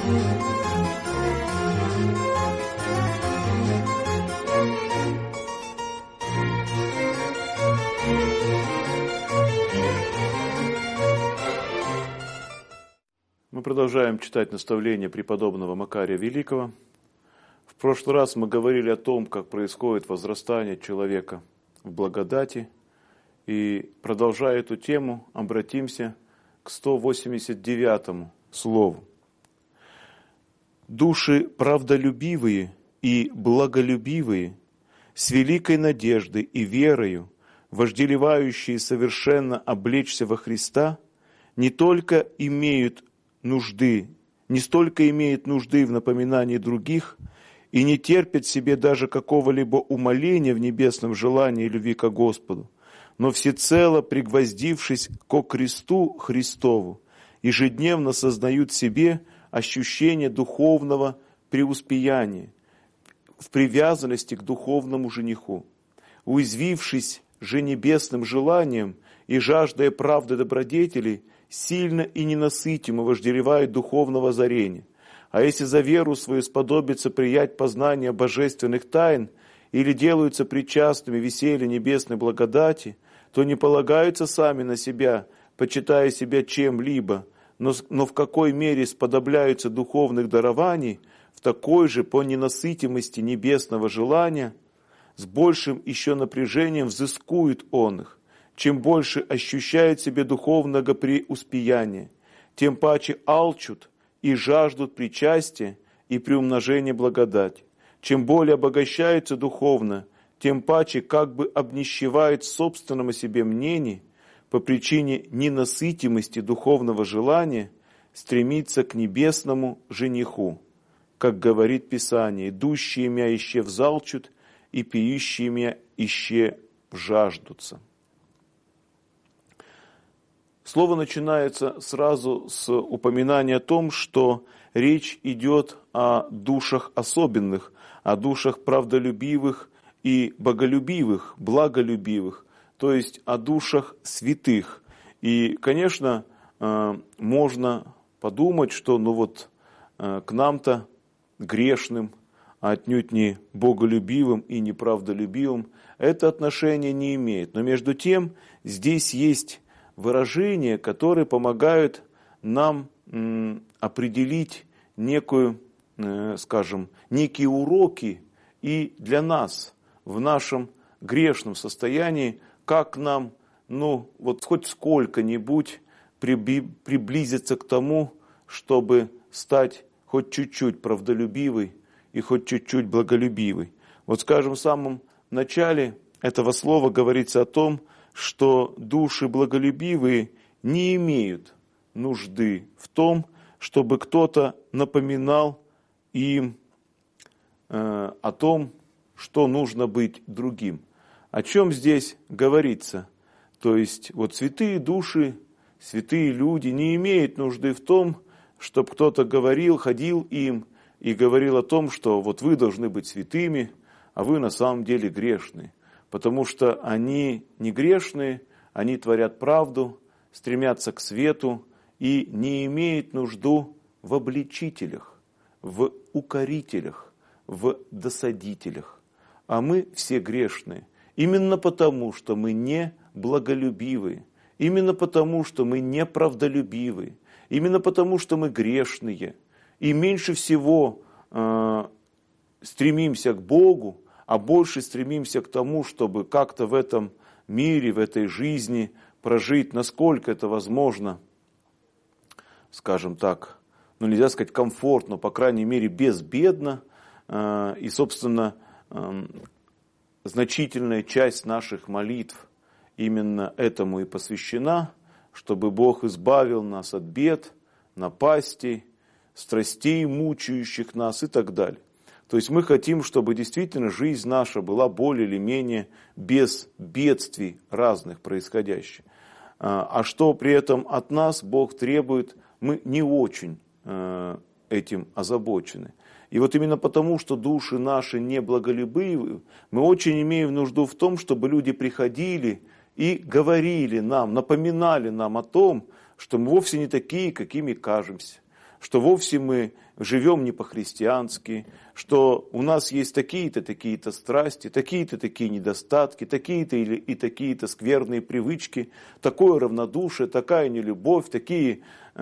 Мы продолжаем читать наставления преподобного Макария Великого. В прошлый раз мы говорили о том, как происходит возрастание человека в благодати. И, продолжая эту тему, обратимся к 189 слову. «Души правдолюбивые и благолюбивые, с великой надеждой и верою, вожделевающие совершенно облечься во Христа, не столько имеют нужды в напоминании других и не терпят себе даже какого-либо умоления в небесном желании и любви ко Господу, но всецело пригвоздившись ко кресту Христову, ежедневно сознают в себе ощущение духовного преуспеяния, в привязанности к духовному жениху. Уязвившись же небесным желанием и жаждая правды добродетелей, сильно и ненасытимо вожделевают духовного озарения. А если за веру свою сподобится приять познание божественных тайн или делаются причастными веселью небесной благодати, то не полагаются сами на себя, почитая себя чем-либо, но в какой мере сподобляются духовных дарований, в такой же по ненасытимости небесного желания, с большим еще напряжением взыскуют он их. Чем больше ощущают себе духовного преуспеяния, тем паче алчут и жаждут причастия и приумножения благодати. Чем более обогащаются духовно, тем паче как бы обнищевают в собственном о себе мнении по причине ненасытимости духовного желания стремиться к небесному жениху, как говорит Писание: «Идущие мя ище взалчут, и пиющие мя ище жаждутся». Слово начинается сразу с упоминания о том, что речь идет о душах особенных, о душах правдолюбивых и боголюбивых, благолюбивых, то есть о душах святых. И, конечно, можно подумать, что к нам-то, грешным, а отнюдь не боголюбивым и неправдолюбивым, это отношение не имеет. Но между тем здесь есть выражения, которые помогают нам определить некие уроки и для нас в нашем грешном состоянии, как нам, хоть сколько-нибудь приблизиться к тому, чтобы стать хоть чуть-чуть правдолюбивой и хоть чуть-чуть благолюбивой. В самом начале этого слова говорится о том, что души благолюбивые не имеют нужды в том, чтобы кто-то напоминал им о том, что нужно быть другим. О чем здесь говорится? То есть святые души, святые люди не имеют нужды в том, чтобы кто-то ходил им и говорил о том, что вы должны быть святыми, а вы на самом деле грешные. Потому что они не грешные, они творят правду, стремятся к свету и не имеют нужду в обличителях, в укорителях, в досадителях. А мы все грешные. Именно потому, что мы не благолюбивые, именно потому, что мы не правдолюбивые, именно потому, что мы грешные. И меньше всего стремимся к Богу, а больше стремимся к тому, чтобы как-то в этом мире, в этой жизни прожить, насколько это возможно, нельзя сказать комфортно, по крайней мере безбедно. И, собственно, значительная часть наших молитв именно этому и посвящена, чтобы Бог избавил нас от бед, напастей, страстей, мучающих нас и так далее. То есть мы хотим, чтобы действительно жизнь наша была более или менее без бедствий разных происходящих. А что при этом от нас Бог требует, мы не очень этим озабочены. И именно потому, что души наши не благолюбивы, мы очень имеем нужду в том, чтобы люди приходили и говорили нам, напоминали нам о том, что мы вовсе не такие, какими кажемся, что вовсе мы живем не по-христиански, что у нас есть такие-то, такие-то страсти, такие-то, такие недостатки, такие-то и такие-то скверные привычки, такое равнодушие, такая нелюбовь, такие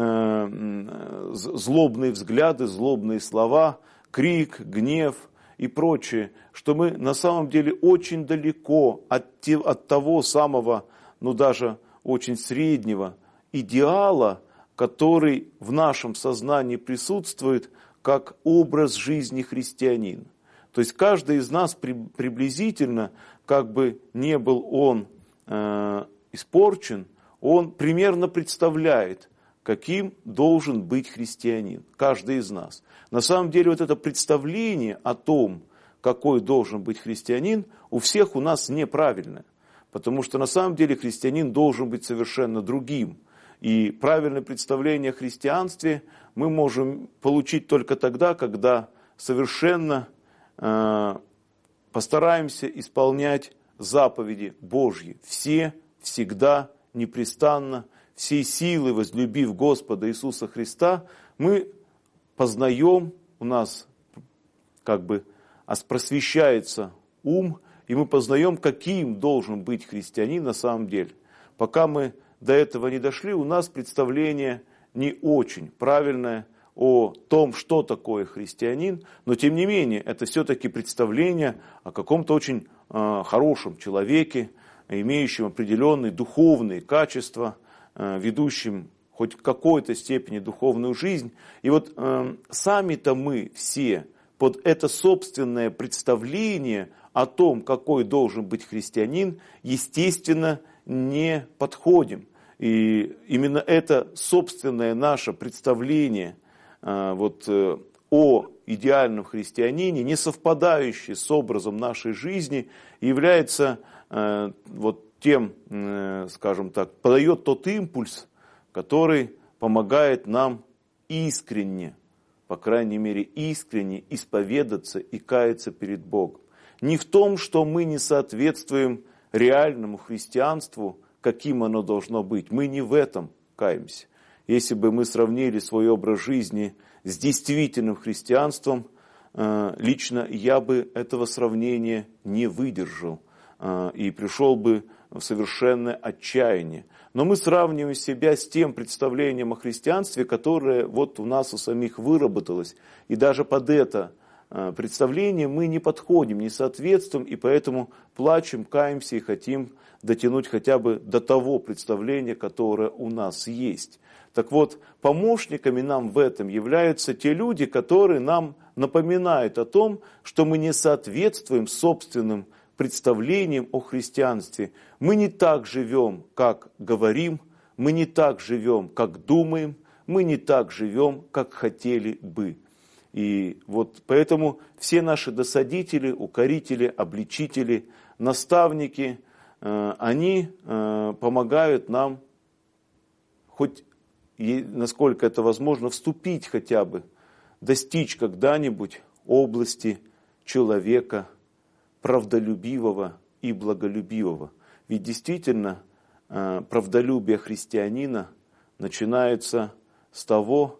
злобные взгляды, злобные слова, крик, гнев и прочее, что мы на самом деле очень далеко от того самого, даже очень среднего идеала, который в нашем сознании присутствует как образ жизни христианина. То есть каждый из нас приблизительно, как бы не был он испорчен, он примерно представляет, каким должен быть христианин, каждый из нас. На самом деле вот это представление о том, какой должен быть христианин, у всех у нас неправильное. Потому что на самом деле христианин должен быть совершенно другим. И правильное представление о христианстве мы можем получить только тогда, когда совершенно постараемся исполнять заповеди Божьи. Все, всегда, непрестанно, всей силы возлюбив Господа Иисуса Христа, мы познаем, у нас как бы просвещается ум, и мы познаем, каким должен быть христианин на самом деле. Пока мы до этого не дошли, у нас представление не очень правильное о том, что такое христианин, но тем не менее это все-таки представление о каком-то очень хорошем человеке, имеющем определенные духовные качества, ведущим хоть в какой-то степени духовную жизнь. И вот сами-то мы все под это собственное представление о том, какой должен быть христианин, естественно, не подходим. И именно это собственное наше представление о идеальном христианине, не совпадающее с образом нашей жизни, является тем, скажем так, подает тот импульс, который помогает нам искренне, по крайней мере искренне исповедаться и каяться перед Богом. Не в том, что мы не соответствуем реальному христианству, каким оно должно быть. Мы не в этом каемся. Если бы мы сравнили свой образ жизни с действительным христианством, лично я бы этого сравнения не выдержал и пришел бы в совершенное отчаяние. Но мы сравниваем себя с тем представлением о христианстве, которое у нас у самих выработалось. И даже под это представление мы не подходим, не соответствуем, и поэтому плачем, каемся и хотим дотянуть хотя бы до того представления, которое у нас есть. Так вот, помощниками нам в этом являются те люди, которые нам напоминают о том, что мы не соответствуем собственным представлениям о христианстве. Мы не так живем, как говорим, мы не так живем, как думаем, мы не так живем, как хотели бы. И поэтому все наши досадители, укорители, обличители, наставники, они помогают нам, хоть насколько это возможно, вступить хотя бы, достичь когда-нибудь области человека правдолюбивого и благолюбивого. Ведь действительно правдолюбие христианина начинается с того,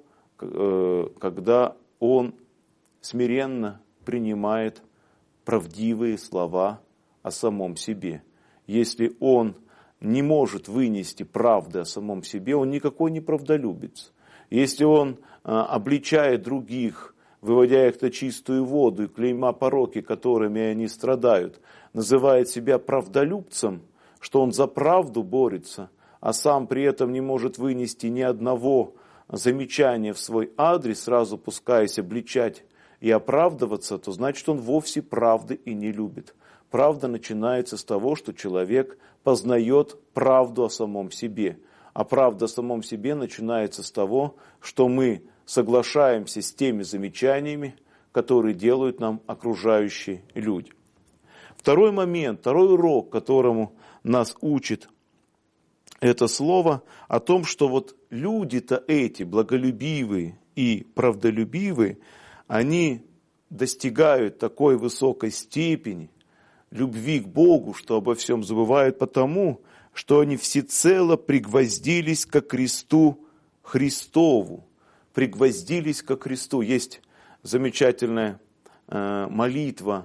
когда он смиренно принимает правдивые слова о самом себе. Если он не может вынести правды о самом себе, он никакой не правдолюбец. Если он обличает других, выводя их на чистую воду и клейма пороки, которыми они страдают, называет себя правдолюбцем, что он за правду борется, а сам при этом не может вынести ни одного замечания в свой адрес, сразу пускаясь обличать и оправдываться, то значит он вовсе правды и не любит. Правда начинается с того, что человек познает правду о самом себе. А правда о самом себе начинается с того, что мы соглашаемся с теми замечаниями, которые делают нам окружающие люди. Второй момент, второй урок, которому нас учит это слово, о том, что люди-то эти, благолюбивые и правдолюбивые, они достигают такой высокой степени любви к Богу, что обо всем забывают потому, что они всецело пригвоздились ко кресту Христову, пригвоздились ко кресту. Есть замечательная молитва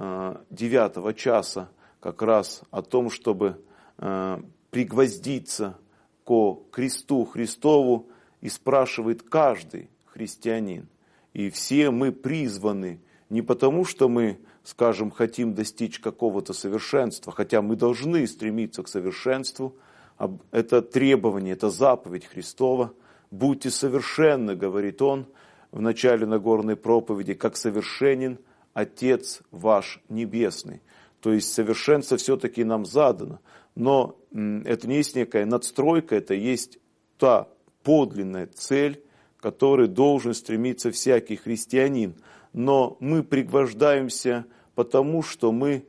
9 часа как раз о том, чтобы пригвоздиться ко кресту Христову, и спрашивает каждый христианин. И все мы призваны не потому, что мы, скажем, хотим достичь какого-то совершенства, хотя мы должны стремиться к совершенству. Это требование, это заповедь Христова. «Будьте совершенны», говорит Он в начале Нагорной проповеди, «как совершенен Отец ваш Небесный». То есть совершенство все-таки нам задано. Но это не есть некая надстройка, это есть та подлинная цель, к которой должен стремиться всякий христианин. Но мы пригвождаемся потому, что мы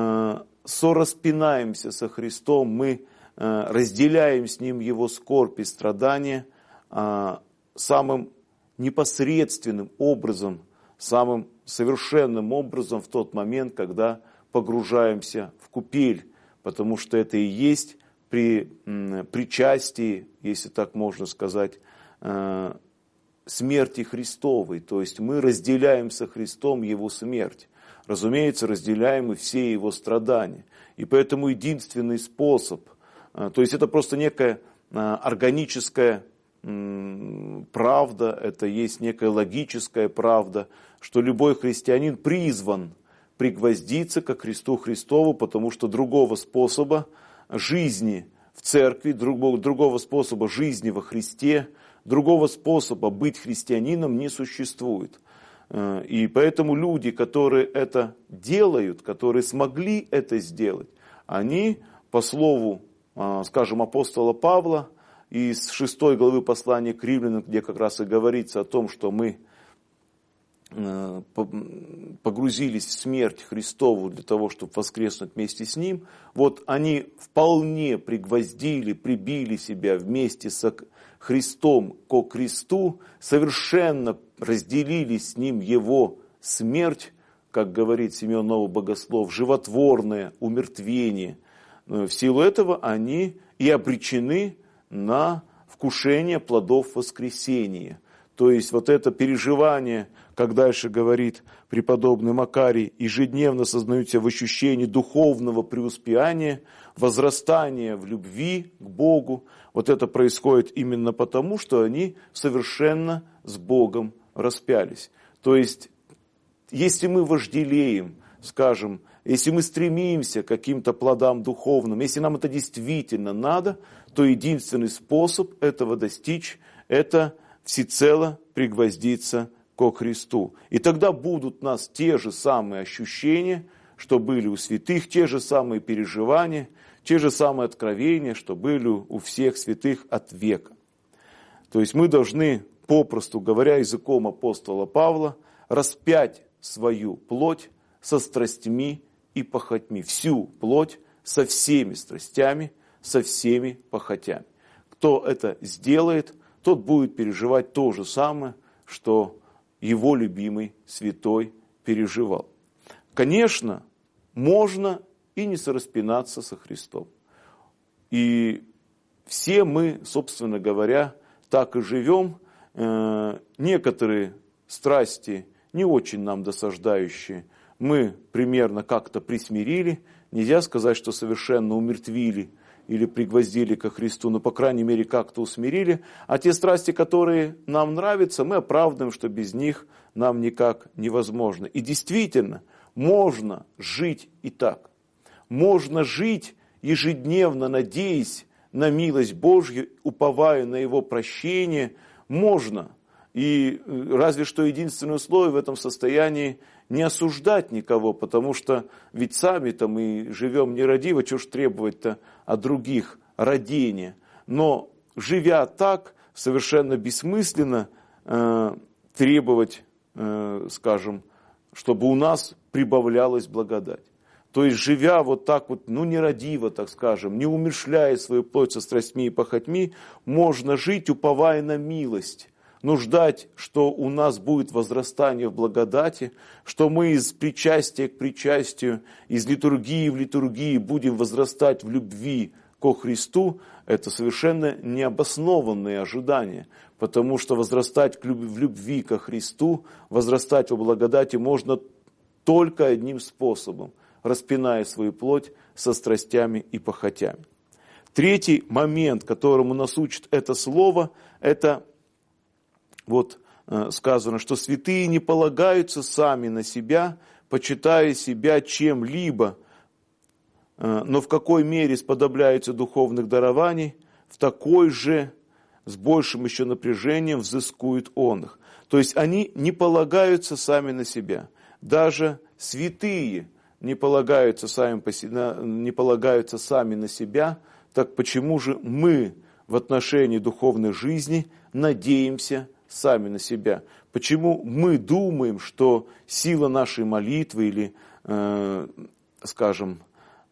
сораспинаемся со Христом, мы разделяем с Ним Его скорбь и страдания самым непосредственным образом, самым совершенным образом в тот момент, когда погружаемся в купель, потому что это и есть при причастии, если так можно сказать, смерти Христовой. То есть мы разделяем со Христом Его смерть. Разумеется, разделяем и все Его страдания. И поэтому единственный способ, то есть это просто некая органическая правда, это есть некая логическая правда, что любой христианин призван пригвоздиться ко кресту Христову, потому что другого способа жизни в церкви, другого способа жизни во Христе, другого способа быть христианином не существует. И поэтому люди, которые это делают, которые смогли это сделать, они, по слову, скажем, апостола Павла, из 6 главы послания к Римлянам, где как раз и говорится о том, что мы погрузились в смерть Христову для того, чтобы воскреснуть вместе с Ним, вот они вполне пригвоздили, прибили себя вместе со Христом ко кресту, совершенно разделили с Ним Его смерть, как говорит Симеон Новый Богослов, животворное умертвение. В силу этого они и обречены на вкушение плодов воскресения. То есть вот это переживание, как дальше говорит преподобный Макарий, ежедневно сознаются в ощущении духовного преуспеяния, возрастания в любви к Богу. Вот это происходит именно потому, что они совершенно с Богом распялись. То есть, если мы вожделеем, скажем, если мы стремимся к каким-то плодам духовным, если нам это действительно надо, то единственный способ этого достичь – это всецело пригвоздиться ко Христу. И тогда будут у нас те же самые ощущения, что были у святых, те же самые переживания, те же самые откровения, что были у всех святых от века. То есть мы должны, попросту говоря, языком апостола Павла, распять свою плоть со страстьми и похотьми. Всю плоть со всеми страстями, со всеми похотями. Кто это сделает, тот будет переживать то же самое, что его любимый святой переживал. Конечно, можно и не сораспинаться со Христом. И все мы, собственно говоря, так и живем. Некоторые страсти, не очень нам досаждающие, мы примерно как-то присмирили. Нельзя сказать, что совершенно умертвили или пригвоздили ко Христу, но, по крайней мере, как-то усмирили. А те страсти, которые нам нравятся, мы оправдываем, что без них нам никак невозможно. И действительно, можно жить и так. Можно жить ежедневно, надеясь на милость Божью, уповая на Его прощение. Можно. И разве что единственное условие в этом состоянии не осуждать никого, потому что ведь сами-то мы живем нерадиво, чего ж требовать-то от других родения. Но живя так, совершенно бессмысленно требовать, скажем, чтобы у нас прибавлялась благодать. То есть, живя вот так вот, нерадиво, так скажем, не умерщвляя свою плоть со страстьми и похотьми, можно жить, уповая на милость. Ждать, что у нас будет возрастание в благодати, что мы из причастия к причастию, из литургии в литургии будем возрастать в любви ко Христу, это совершенно необоснованные ожидания. потому что возрастать в любви ко Христу, возрастать во благодати можно только одним способом, распиная свою плоть со страстями и похотями. Третий момент, которому нас учит это слово, это вот сказано, что святые не полагаются сами на себя, почитая себя чем-либо, но в какой мере сподобляются духовных дарований, в такой же, с большим еще напряжением взыскуют он их. То есть они не полагаются сами на себя. Даже святые не полагаются сами на себя, так почему же мы в отношении духовной жизни надеемся сами на себя? Почему мы думаем, что сила нашей молитвы или, скажем,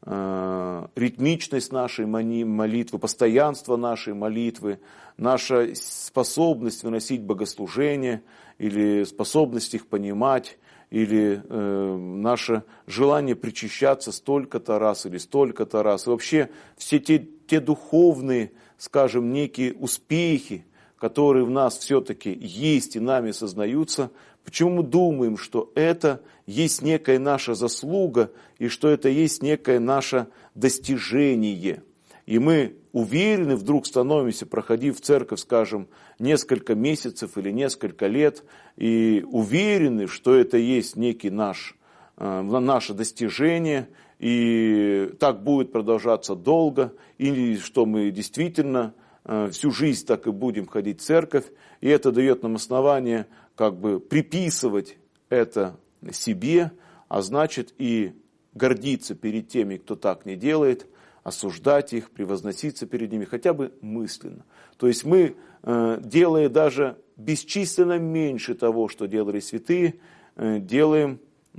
ритмичность нашей молитвы, постоянство нашей молитвы, наша способность выносить богослужения или способность их понимать, или наше желание причащаться столько-то раз или столько-то раз. И вообще все те духовные, скажем, некие успехи, которые в нас все-таки есть и нами сознаются, почему мы думаем, что это есть некая наша заслуга и что это есть некое наше достижение. И мы уверены, вдруг становимся, проходив в церковь, скажем, несколько месяцев или несколько лет, и уверены, что это есть некий наше достижение, и так будет продолжаться долго, или что мы действительно всю жизнь так и будем ходить в церковь, и это дает нам основание как бы приписывать это себе, а значит и гордиться перед теми, кто так не делает, осуждать их, превозноситься перед ними, хотя бы мысленно. То есть мы, делая даже бесчисленно меньше того, что делали святые, делаем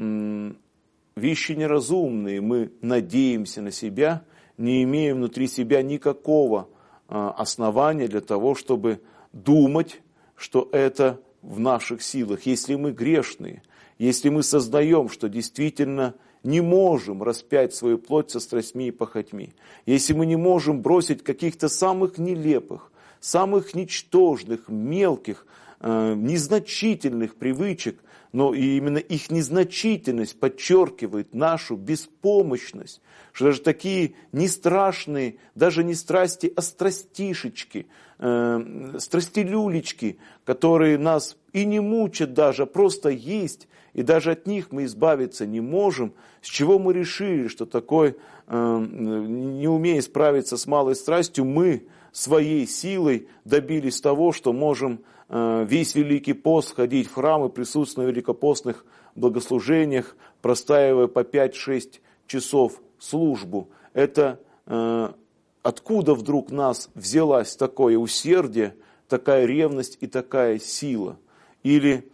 вещи неразумные, мы надеемся на себя, не имея внутри себя никакого основания для того, чтобы думать, что это в наших силах. Если мы грешные, если мы сознаем, что действительно не можем распять свою плоть со страстьми и похотьми, если мы не можем бросить каких-то самых нелепых, самых ничтожных, мелких, незначительных привычек, но и именно их незначительность подчеркивает нашу беспомощность, что даже такие не страшные, даже не страсти, а страстишечки, страстилюлечки, которые нас и не мучат даже, а просто есть, и даже от них мы избавиться не можем, с чего мы решили, что такой, не умея справиться с малой страстью, мы своей силой добились того, что можем весь Великий пост ходить в храм и присутствовать на великопостных богослужениях, простаивая по 5-6 часов службу. Это откуда вдруг нас взялось такое усердие, такая ревность и такая сила? Или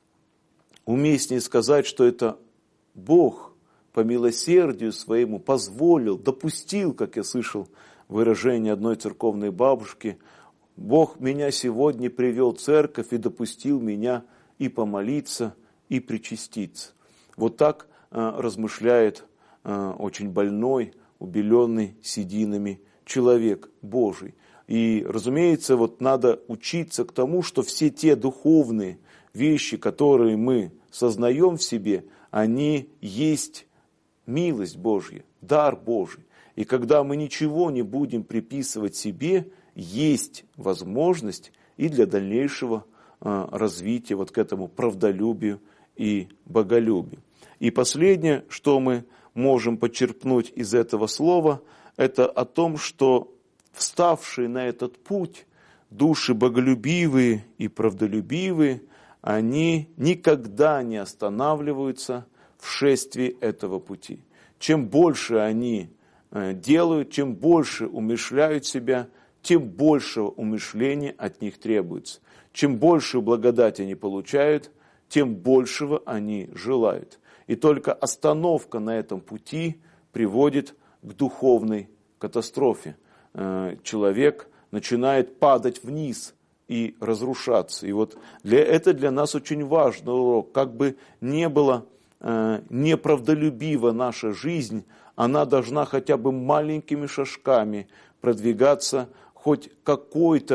уместнее сказать, что это Бог по милосердию своему позволил, допустил, как я слышал выражение одной церковной бабушки, Бог меня сегодня привел в церковь и допустил меня и помолиться, и причаститься. Вот так размышляет очень больной, убеленный сединами человек Божий. И, разумеется, вот надо учиться к тому, что все те духовные вещи, которые мы сознаем в себе, они есть милость Божья, дар Божий. И когда мы ничего не будем приписывать себе, есть возможность и для дальнейшего развития вот к этому правдолюбию и боголюбию. И последнее, что мы можем почерпнуть из этого слова, это о том, что вставшие на этот путь души боголюбивые и правдолюбивые, они никогда не останавливаются в шествии этого пути. Чем больше они делают, чем больше умерщвляют себя, тем большего умышления от них требуется. Чем большую благодать они получают, тем большего они желают. И только остановка на этом пути приводит к духовной катастрофе. Человек начинает падать вниз и разрушаться. И вот это для нас очень важный урок. Как бы не было неправдолюбива наша жизнь, она должна хотя бы маленькими шажками продвигаться хоть какой-то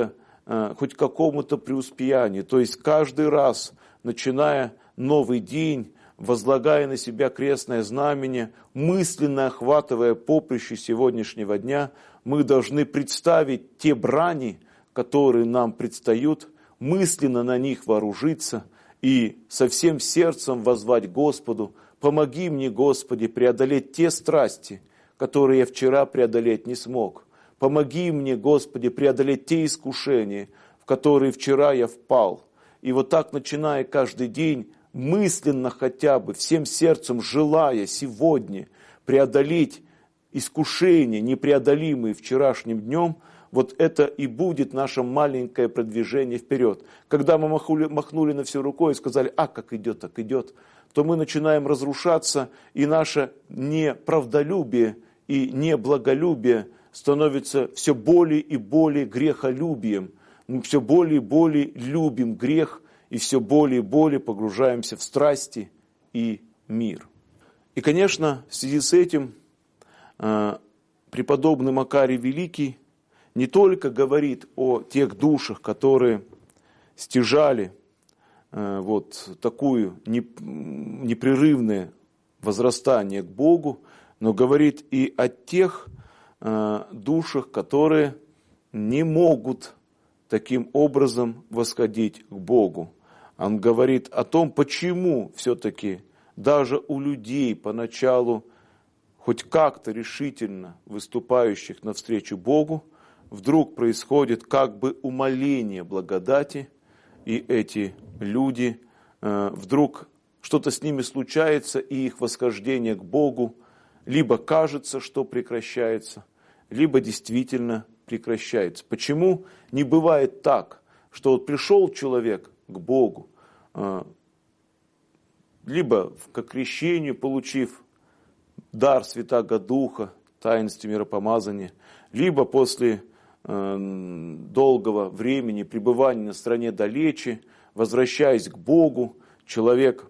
хоть к какому-то преуспеянию. То есть каждый раз, начиная новый день, возлагая на себя крестное знамение, мысленно охватывая поприще сегодняшнего дня, мы должны представить те брани, которые нам предстают, мысленно на них вооружиться и со всем сердцем воззвать Господу: «Помоги мне, Господи, преодолеть те страсти, которые я вчера преодолеть не смог. Помоги мне, Господи, преодолеть те искушения, в которые вчера я впал». И вот так, начиная каждый день, мысленно хотя бы, всем сердцем желая сегодня преодолеть искушения, непреодолимые вчерашним днем, вот это и будет наше маленькое продвижение вперед. Когда мы махнули на все рукой и сказали: «А, как идет, так идет», то мы начинаем разрушаться, и наше неправдолюбие и неблаголюбие становится все более и более грехолюбием. Мы все более и более любим грех, и все более и более погружаемся в страсти и мир. И, конечно, в связи с этим преподобный Макарий Великий не только говорит о тех душах, которые стяжали вот такую непрерывное возрастание к Богу, но говорит и о тех душах, которые не могут таким образом восходить к Богу. Он говорит о том, почему все-таки даже у людей поначалу, хоть как-то решительно выступающих навстречу Богу, вдруг происходит как бы умаление благодати, и эти люди, вдруг что-то с ними случается, и их восхождение к Богу либо кажется, что прекращается, либо действительно прекращается. Почему не бывает так, что вот пришел человек к Богу, либо к крещению, получив дар Святаго Духа, таинстве миропомазания, либо после долгого времени пребывания на стране далече, возвращаясь к Богу, человек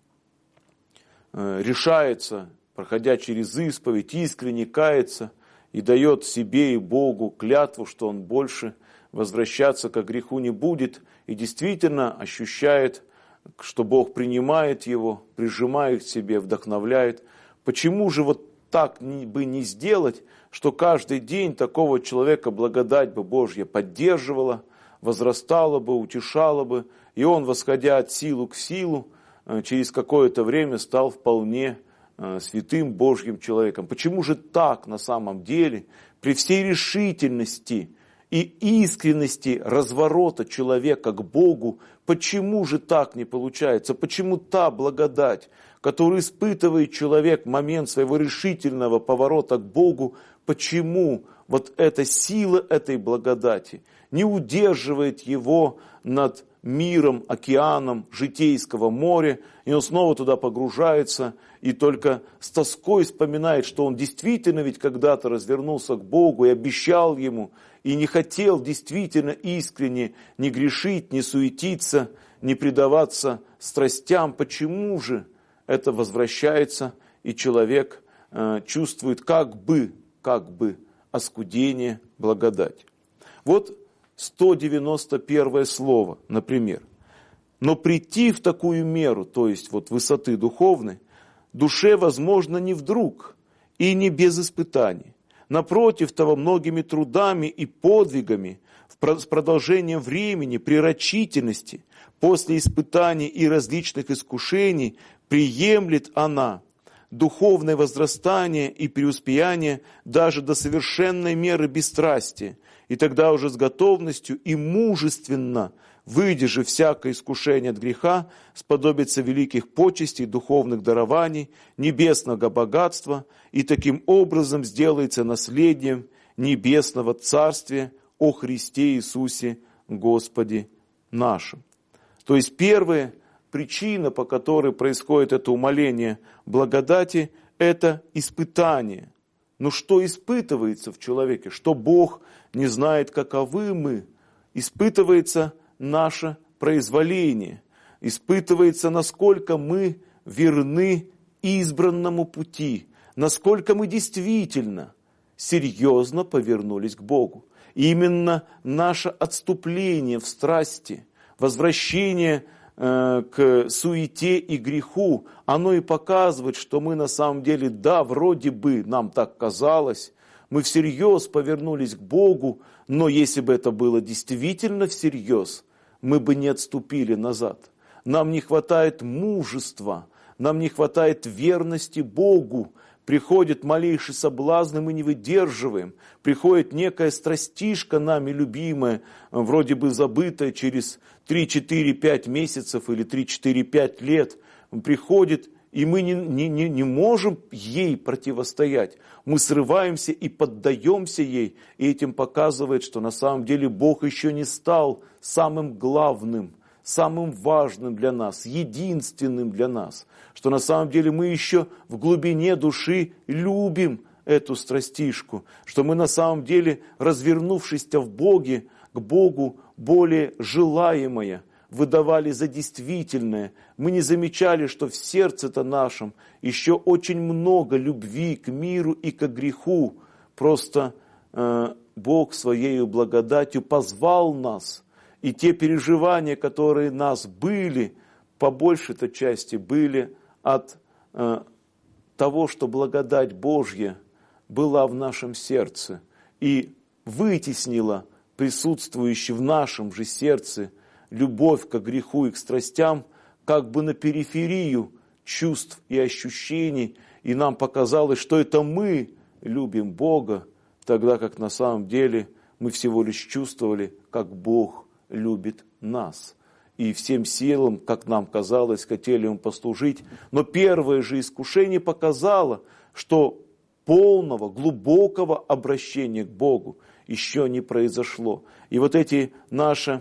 решается, проходя через исповедь, искренне кается и дает себе и Богу клятву, что он больше возвращаться к греху не будет, и действительно ощущает, что Бог принимает его, прижимает к себе, вдохновляет. Почему же вот так бы не сделать, что каждый день такого человека благодать бы Божья поддерживала, возрастала бы, утешала бы, и он, восходя от силы к силу, через какое-то время стал вполне святым Божьим человеком. Почему же так на самом деле, при всей решительности и искренности разворота человека к Богу, почему же так не получается? Почему та благодать, которую испытывает человек в момент своего решительного поворота к Богу, почему вот эта сила этой благодати не удерживает его над миром, океаном житейского моря, и он снова туда погружается, и только с тоской вспоминает, что он действительно ведь когда-то развернулся к Богу и обещал Ему, и не хотел действительно искренне не грешить, не суетиться, не предаваться страстям. Почему же это возвращается, и человек чувствует как бы оскудение благодати? Вот 191 слово, например. «Но прийти в такую меру», то есть вот высоты духовной, душе возможно не вдруг и не без испытаний. Напротив того, многими трудами и подвигами, с продолжением времени, при рачительности, после испытаний и различных искушений, приемлет она духовное возрастание и преуспеяние даже до совершенной меры бесстрастия, и тогда уже с готовностью и мужественно, выдержав всякое искушение от греха, сподобится великих почестей, духовных дарований, небесного богатства, и таким образом сделается наследием небесного Царствия о Христе Иисусе Господе нашим. То есть первая причина, по которой происходит это умаление благодати, это испытание. Но что испытывается в человеке? Что Бог не знает, каковы мы? Испытывается наше произволение. Испытывается, насколько мы верны избранному пути. Насколько мы действительно серьезно повернулись к Богу. И именно наше отступление в страсти, возвращение к суете и греху, оно и показывает, что мы на самом деле, да, вроде бы нам так казалось, мы всерьез повернулись к Богу, но если бы это было действительно всерьез, мы бы не отступили назад. Нам не хватает мужества, нам не хватает верности Богу. Приходит малейший соблазн, и мы не выдерживаем. Приходит некая страстишка нами любимая, вроде бы забытая через 3, 4, 5 месяцев или 3, 4, 5 лет. Приходит, и мы не можем ей противостоять. Мы срываемся и поддаемся ей. И этим показывает, что на самом деле Бог еще не стал самым главным, самым важным для нас, единственным для нас, что на самом деле мы еще в глубине души любим эту страстишку, что мы на самом деле, развернувшись-то в Боге, к Богу более желаемое, выдавали за действительное. Мы не замечали, что в сердце-то нашем еще очень много любви к миру и к греху. Просто Бог своей благодатью позвал нас. И те переживания, которые нас были, по большей-то части были от того, что благодать Божья была в нашем сердце и вытеснила присутствующую в нашем же сердце любовь к греху и к страстям как бы на периферию чувств и ощущений. И нам показалось, что это мы любим Бога, тогда как на самом деле мы всего лишь чувствовали, как Бог любит нас. И всем силам, как нам казалось, хотели им послужить. Но первое же искушение показало, что полного, глубокого обращения к Богу еще не произошло. И вот эти наши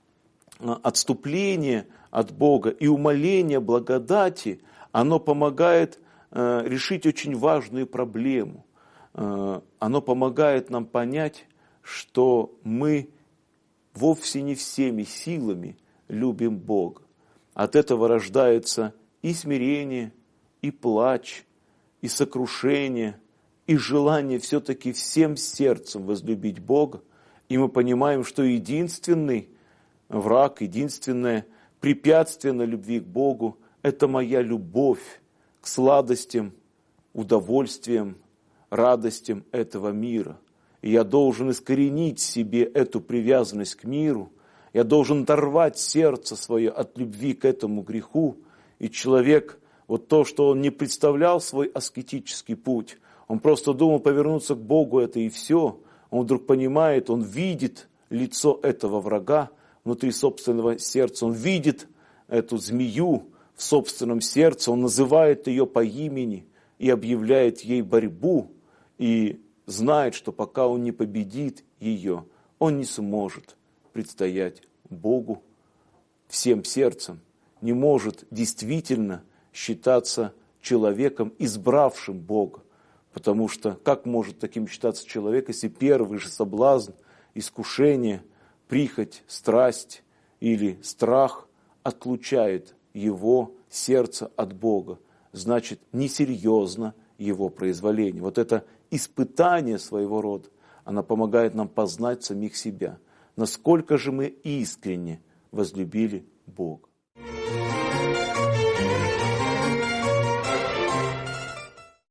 отступления от Бога и умоление благодати, оно помогает решить очень важную проблему. Оно помогает нам понять, что мы вовсе не всеми силами любим Бога. От этого рождается и смирение, и плач, и сокрушение, и желание все-таки всем сердцем возлюбить Бога. И мы понимаем, что единственный враг, единственное препятствие на любви к Богу – это моя любовь к сладостям, удовольствиям, радостям этого мира. И я должен искоренить в себе эту привязанность к миру. Я должен оторвать сердце свое от любви к этому греху. И человек, вот то, что он не представлял свой аскетический путь, он просто думал повернуться к Богу, это и все. Он вдруг понимает, он видит лицо этого врага внутри собственного сердца. Он видит эту змею в собственном сердце, он называет ее по имени и объявляет ей борьбу. И знает, что пока он не победит ее, он не сможет предстоять Богу всем сердцем, не может действительно считаться человеком, избравшим Бога. Потому что как может таким считаться человек, если первый же соблазн, искушение, прихоть, страсть или страх отлучает его сердце от Бога? Значит, несерьезно его произволение. Вот это испытание своего рода, оно помогает нам познать самих себя. Насколько же мы искренне возлюбили Бога.